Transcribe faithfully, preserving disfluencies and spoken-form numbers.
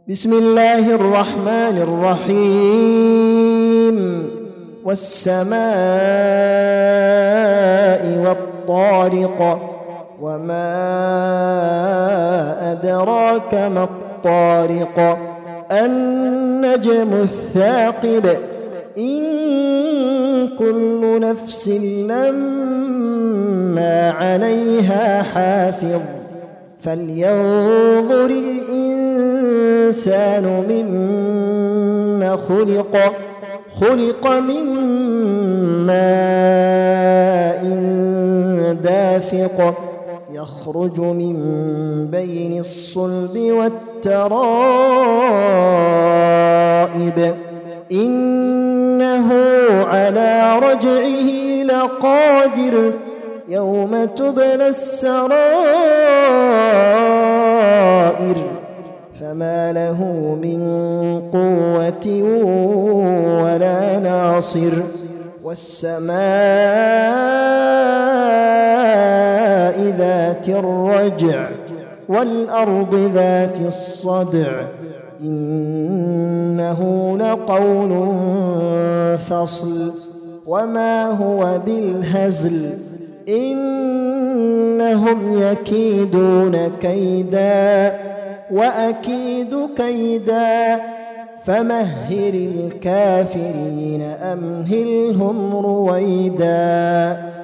بسم الله الرحمن الرحيم والسماء والطارق وما أدراك ما الطارق النجم الثاقب إن كل نفس لما عليها حافظ فلينظر الإنسان مما خلق خلق من ماء دافق يخرج من بين الصلب والترائب إنه على رجعه لقادر يوم تبلى السرائر فما له من قوة ولا ناصر والسماء ذات الرجع والأرض ذات الصدع إنه لقول فصل وما هو بالهزل إنهم يكيدون كيدا وأكيد كيدا فمهل الكافرين أمهلهم رويدا.